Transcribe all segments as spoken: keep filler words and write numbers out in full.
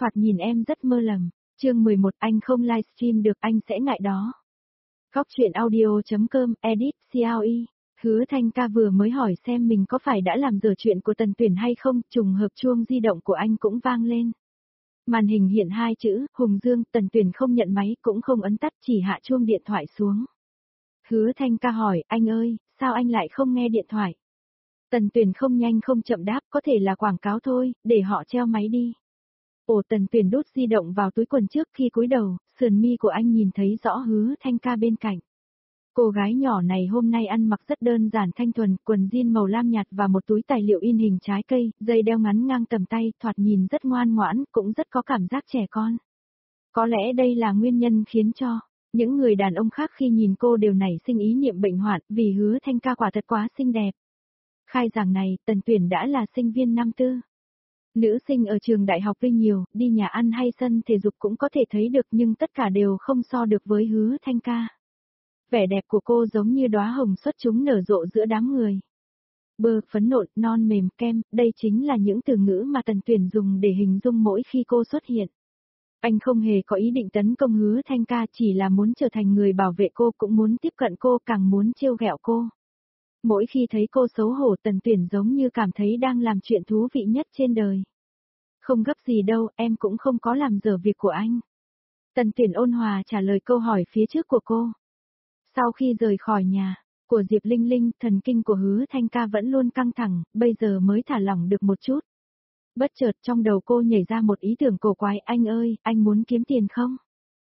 Thoạt nhìn em rất mơ lầm. Chương mười một anh không livestream được anh sẽ ngại đó. Góc truyện audio.com, edit, xê e. Hứa Thanh Ca vừa mới hỏi xem mình có phải đã làm dở chuyện của Tần Tuyển hay không, trùng hợp chuông di động của anh cũng vang lên. Màn hình hiện hai chữ, Hùng Dương, Tần Tuyển không nhận máy cũng không ấn tắt, chỉ hạ chuông điện thoại xuống. Hứa Thanh Ca hỏi, anh ơi, sao anh lại không nghe điện thoại? Tần Tuyển không nhanh không chậm đáp, có thể là quảng cáo thôi, để họ treo máy đi. Ồ, Tần Tuyển đút di động vào túi quần trước khi cúi đầu, sườn mi của anh nhìn thấy rõ Hứa Thanh Ca bên cạnh. Cô gái nhỏ này hôm nay ăn mặc rất đơn giản thanh thuần, quần jean màu lam nhạt và một túi tài liệu in hình trái cây, dây đeo ngắn ngang tầm tay, thoạt nhìn rất ngoan ngoãn, cũng rất có cảm giác trẻ con. Có lẽ đây là nguyên nhân khiến cho những người đàn ông khác khi nhìn cô đều nảy sinh ý niệm bệnh hoạn, vì Hứa Thanh Ca quả thật quá xinh đẹp. Khai giảng này, Tần Tuyển đã là sinh viên năm tư. Nữ sinh ở trường đại học Vinh nhiều, đi nhà ăn hay sân thể dục cũng có thể thấy được, nhưng tất cả đều không so được với Hứa Thanh Ca. Vẻ đẹp của cô giống như đóa hồng xuất chúng nở rộ giữa đám người. Bơ, phấn nộn, non mềm, kem, đây chính là những từ ngữ mà Tần Tuyển dùng để hình dung mỗi khi cô xuất hiện. Anh không hề có ý định tấn công Hứa Thanh Ca, chỉ là muốn trở thành người bảo vệ cô, cũng muốn tiếp cận cô, càng muốn trêu ghẹo cô. Mỗi khi thấy cô xấu hổ, Tần Tuyển giống như cảm thấy đang làm chuyện thú vị nhất trên đời. Không gấp gì đâu, em cũng không có làm dở việc của anh. Tần Tuyển ôn hòa trả lời câu hỏi phía trước của cô. Sau khi rời khỏi nhà của Diệp Linh Linh, thần kinh của Hứa Thanh Ca vẫn luôn căng thẳng, bây giờ mới thả lỏng được một chút. Bất chợt trong đầu cô nhảy ra một ý tưởng cổ quái, anh ơi, anh muốn kiếm tiền không?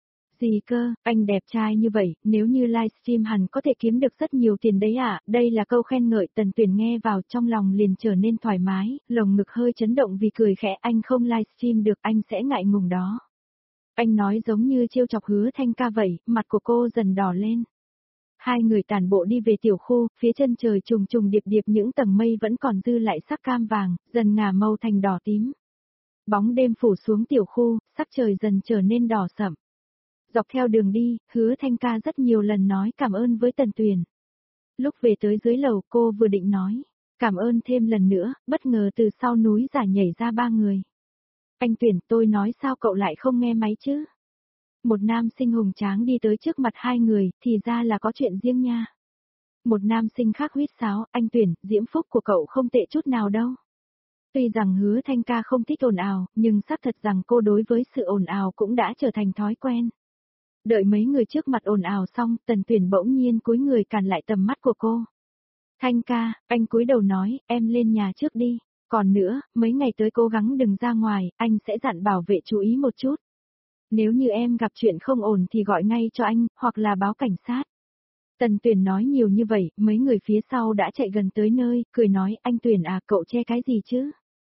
Gì cơ, anh đẹp trai như vậy, nếu như livestream hẳn có thể kiếm được rất nhiều tiền đấy ạ, à? Đây là câu khen ngợi. Tần Tuyển nghe vào trong lòng liền trở nên thoải mái, lồng ngực hơi chấn động vì cười khẽ, anh không livestream được anh sẽ ngại ngùng đó. Anh nói giống như trêu chọc Hứa Thanh Ca vậy, mặt của cô dần đỏ lên. Hai người tản bộ đi về tiểu khu, phía chân trời trùng trùng điệp điệp những tầng mây vẫn còn dư lại sắc cam vàng, dần ngả màu thành đỏ tím. Bóng đêm phủ xuống tiểu khu, sắc trời dần trở nên đỏ sẫm. Dọc theo đường đi, Hứa Thanh Ca rất nhiều lần nói cảm ơn với Tần Tuyển. Lúc về tới dưới lầu cô vừa định nói, cảm ơn thêm lần nữa, bất ngờ từ sau núi giả nhảy ra ba người. Anh Tuyển, tôi nói sao cậu lại không nghe máy chứ? Một nam sinh hùng tráng đi tới trước mặt hai người, thì ra là có chuyện riêng nha. Một nam sinh khác huýt sáo, anh Tuyển, diễm phúc của cậu không tệ chút nào đâu. Tuy rằng Hứa Thanh Ca không thích ồn ào, nhưng xác thật rằng cô đối với sự ồn ào cũng đã trở thành thói quen. Đợi mấy người trước mặt ồn ào xong, Tần Tuyển bỗng nhiên cúi người cản lại tầm mắt của cô. Thanh Ca, anh cúi đầu nói, em lên nhà trước đi. Còn nữa, mấy ngày tới cố gắng đừng ra ngoài, anh sẽ dặn bảo vệ chú ý một chút. Nếu như em gặp chuyện không ổn thì gọi ngay cho anh, hoặc là báo cảnh sát. Tần Tuyển nói nhiều như vậy, mấy người phía sau đã chạy gần tới nơi, cười nói, anh Tuyển à, cậu che cái gì chứ?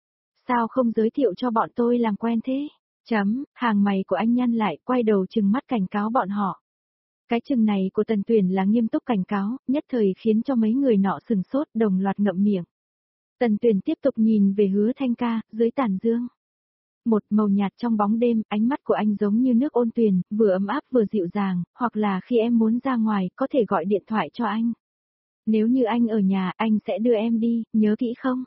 Sao không giới thiệu cho bọn tôi làm quen thế? Chấm, hàng mày của anh nhăn lại, quay đầu trừng mắt cảnh cáo bọn họ. Cái chừng này của Tần Tuyển là nghiêm túc cảnh cáo, nhất thời khiến cho mấy người nọ sừng sốt, đồng loạt ngậm miệng. Tần Tuyển tiếp tục nhìn về Hứa Thanh Ca, dưới tàn dương. Một màu nhạt trong bóng đêm, ánh mắt của anh giống như nước ôn tuyền, vừa ấm áp vừa dịu dàng, hoặc là khi em muốn ra ngoài, có thể gọi điện thoại cho anh. Nếu như anh ở nhà, anh sẽ đưa em đi, nhớ kỹ không?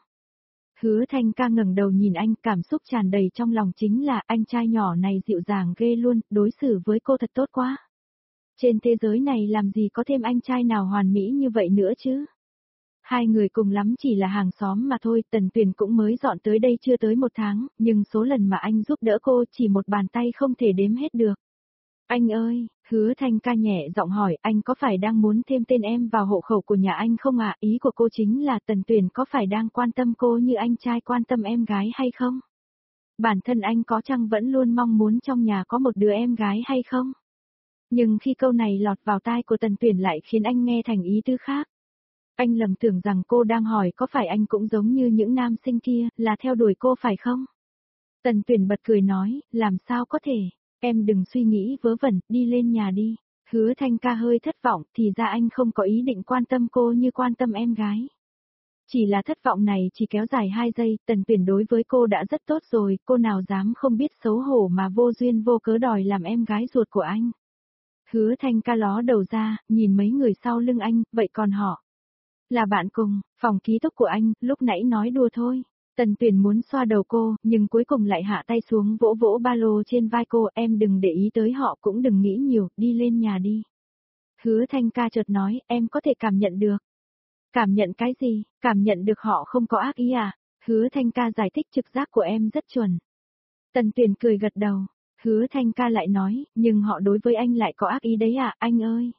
Hứa Thanh Ca ngẩng đầu nhìn anh, cảm xúc tràn đầy trong lòng chính là anh trai nhỏ này dịu dàng ghê luôn, đối xử với cô thật tốt quá. Trên thế giới này làm gì có thêm anh trai nào hoàn mỹ như vậy nữa chứ? Hai người cùng lắm chỉ là hàng xóm mà thôi, Tần Tuyển cũng mới dọn tới đây chưa tới một tháng, nhưng số lần mà anh giúp đỡ cô chỉ một bàn tay không thể đếm hết được. Anh ơi, Hứa Thanh Ca nhẹ giọng hỏi, anh có phải đang muốn thêm tên em vào hộ khẩu của nhà anh không ạ? Ý của cô chính là Tần Tuyển có phải đang quan tâm cô như anh trai quan tâm em gái hay không? Bản thân anh có chăng vẫn luôn mong muốn trong nhà có một đứa em gái hay không? Nhưng khi câu này lọt vào tai của Tần Tuyển lại khiến anh nghe thành ý tứ khác. Anh lầm tưởng rằng cô đang hỏi có phải anh cũng giống như những nam sinh kia, là theo đuổi cô phải không? Tần Tuyển bật cười nói, làm sao có thể, em đừng suy nghĩ vớ vẩn, đi lên nhà đi. Hứa Thanh Ca hơi thất vọng, thì ra anh không có ý định quan tâm cô như quan tâm em gái. Chỉ là thất vọng này chỉ kéo dài hai giây, Tần Tuyển đối với cô đã rất tốt rồi, cô nào dám không biết xấu hổ mà vô duyên vô cớ đòi làm em gái ruột của anh. Hứa Thanh Ca ló đầu ra, nhìn mấy người sau lưng anh, vậy còn họ? Là bạn cùng, phòng ký túc của anh, lúc nãy nói đùa thôi. Tần Tuyền muốn xoa đầu cô, nhưng cuối cùng lại hạ tay xuống vỗ vỗ ba lô trên vai cô, em đừng để ý tới họ cũng đừng nghĩ nhiều, đi lên nhà đi. Hứa Thanh ca chợt nói, em có thể cảm nhận được. Cảm nhận cái gì, cảm nhận được họ không có ác ý à? Hứa Thanh ca giải thích trực giác của em rất chuẩn. Tần Tuyền cười gật đầu, Hứa Thanh ca lại nói, nhưng họ đối với anh lại có ác ý đấy à, anh ơi.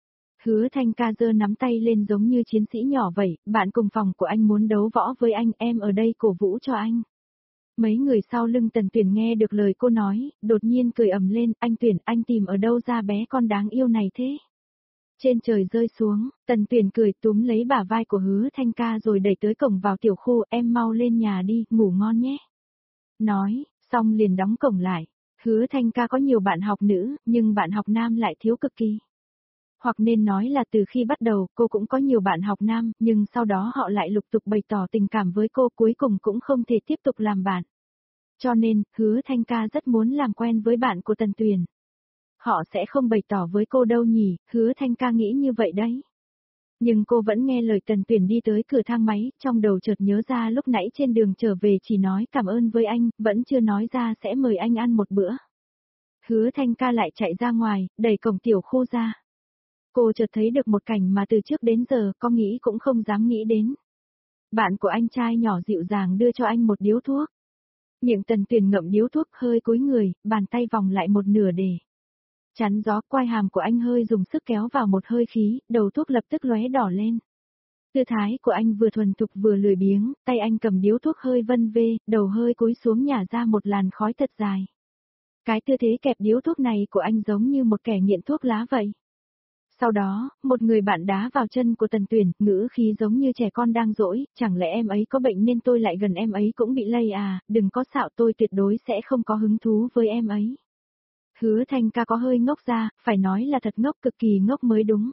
Hứa Thanh ca giơ nắm tay lên giống như chiến sĩ nhỏ vậy, bạn cùng phòng của anh muốn đấu võ với anh, em ở đây cổ vũ cho anh. Mấy người sau lưng Tần Tuyền nghe được lời cô nói, đột nhiên cười ầm lên, anh Tuyền, anh tìm ở đâu ra bé con đáng yêu này thế? Trên trời rơi xuống, Tần Tuyền cười túm lấy bả vai của Hứa Thanh ca rồi đẩy tới cổng vào tiểu khu, em mau lên nhà đi, ngủ ngon nhé. Nói, xong liền đóng cổng lại. Hứa Thanh ca có nhiều bạn học nữ, nhưng bạn học nam lại thiếu cực kỳ. Hoặc nên nói là từ khi bắt đầu cô cũng có nhiều bạn học nam, nhưng sau đó họ lại lục tục bày tỏ tình cảm với cô, cuối cùng cũng không thể tiếp tục làm bạn. Cho nên, Hứa Thanh ca rất muốn làm quen với bạn của Tần Tuyền. Họ sẽ không bày tỏ với cô đâu nhỉ, Hứa Thanh ca nghĩ như vậy đấy. Nhưng cô vẫn nghe lời Tần Tuyền đi tới cửa thang máy, trong đầu chợt nhớ ra lúc nãy trên đường trở về chỉ nói cảm ơn với anh, vẫn chưa nói ra sẽ mời anh ăn một bữa. Hứa Thanh ca lại chạy ra ngoài, đẩy cổng tiểu khu ra. Cô chợt thấy được một cảnh mà từ trước đến giờ có nghĩ cũng không dám nghĩ đến. Bạn của anh trai nhỏ dịu dàng đưa cho anh một điếu thuốc. Miệng Tần Tuyền ngậm điếu thuốc hơi cúi người, bàn tay vòng lại một nửa để chắn gió, quai hàm của anh hơi dùng sức kéo vào một hơi khí, đầu thuốc lập tức lóe đỏ lên. Tư thái của anh vừa thuần thục vừa lười biếng, tay anh cầm điếu thuốc hơi vân vê, đầu hơi cúi xuống nhả ra một làn khói thật dài. Cái tư thế kẹp điếu thuốc này của anh giống như một kẻ nghiện thuốc lá vậy. Sau đó, một người bạn đá vào chân của Tần Tuyền, ngữ khí giống như trẻ con đang dỗi, chẳng lẽ em ấy có bệnh nên tôi lại gần em ấy cũng bị lây à, đừng có xạo, tôi tuyệt đối sẽ không có hứng thú với em ấy. Hứa Thanh ca có hơi ngốc ra, phải nói là thật ngốc, cực kỳ ngốc mới đúng.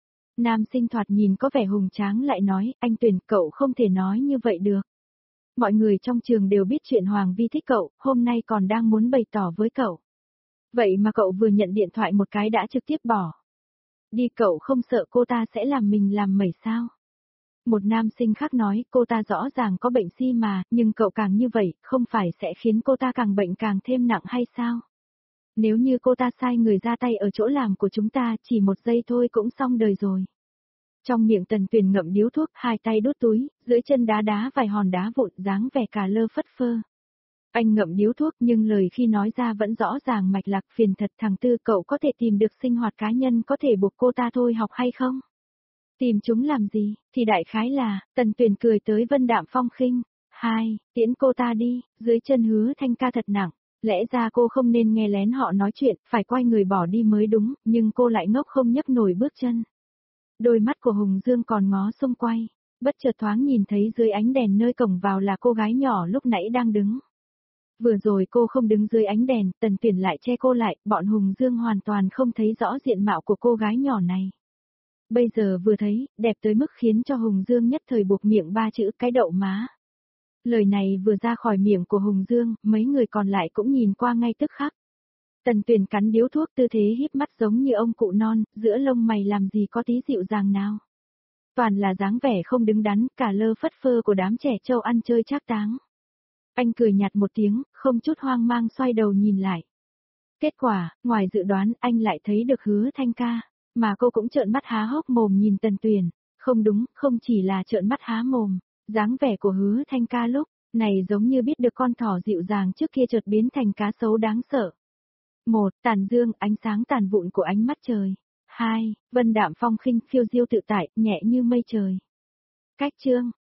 Nam sinh thoạt nhìn có vẻ hùng tráng lại nói, anh Tuyền, cậu không thể nói như vậy được. Mọi người trong trường đều biết chuyện Hoàng Vi thích cậu, hôm nay còn đang muốn bày tỏ với cậu. Vậy mà cậu vừa nhận điện thoại một cái đã trực tiếp bỏ. Đi, cậu không sợ cô ta sẽ làm mình làm mẩy sao? Một nam sinh khác nói, cô ta rõ ràng có bệnh si mà, nhưng cậu càng như vậy, không phải sẽ khiến cô ta càng bệnh càng thêm nặng hay sao? Nếu như cô ta sai người ra tay ở chỗ làm của chúng ta, chỉ một giây thôi cũng xong đời rồi. Trong miệng Tần Tuyền ngậm điếu thuốc, hai tay đút túi, dưới chân đá đá vài hòn đá vụn, dáng vẻ cả lơ phất phơ. Anh ngậm điếu thuốc nhưng lời khi nói ra vẫn rõ ràng mạch lạc, phiền thật thằng Tư, cậu có thể tìm được sinh hoạt cá nhân có thể buộc cô ta thôi học hay không? Tìm chúng làm gì, thì đại khái là, Tần Tuyền cười tới vân đạm phong khinh. Hai, tiễn cô ta đi, dưới chân Hứa Thanh ca thật nặng. Lẽ ra cô không nên nghe lén họ nói chuyện, phải quay người bỏ đi mới đúng, nhưng cô lại ngốc không nhấc nổi bước chân. Đôi mắt của Hùng Dương còn ngó xung quay, bất chợt thoáng nhìn thấy dưới ánh đèn nơi cổng vào là cô gái nhỏ lúc nãy đang đứng. Vừa rồi cô không đứng dưới ánh đèn, Tần Tuyền lại che cô lại, bọn Hùng Dương hoàn toàn không thấy rõ diện mạo của cô gái nhỏ này. Bây giờ vừa thấy, đẹp tới mức khiến cho Hùng Dương nhất thời buộc miệng ba chữ cái đậu má. Lời này vừa ra khỏi miệng của Hùng Dương, mấy người còn lại cũng nhìn qua ngay tức khắc. Tần Tuyền cắn điếu thuốc tư thế híp mắt giống như ông cụ non, giữa lông mày làm gì có tí dịu dàng nào. Toàn là dáng vẻ không đứng đắn, cả lơ phất phơ của đám trẻ trâu ăn chơi trác táng. Anh cười nhạt một tiếng, không chút hoang mang xoay đầu nhìn lại. Kết quả, ngoài dự đoán anh lại thấy được Hứa Thanh ca, mà cô cũng trợn mắt há hốc mồm nhìn Tần Tuyền. Không đúng, không chỉ là trợn mắt há mồm, dáng vẻ của Hứa Thanh ca lúc này giống như biết được con thỏ dịu dàng trước kia chợt biến thành cá sấu đáng sợ. Một, tàn dương, ánh sáng tàn vụn của ánh mắt trời. Hai, vân đạm phong khinh, phiêu diêu tự tại, nhẹ như mây trời. Cách chương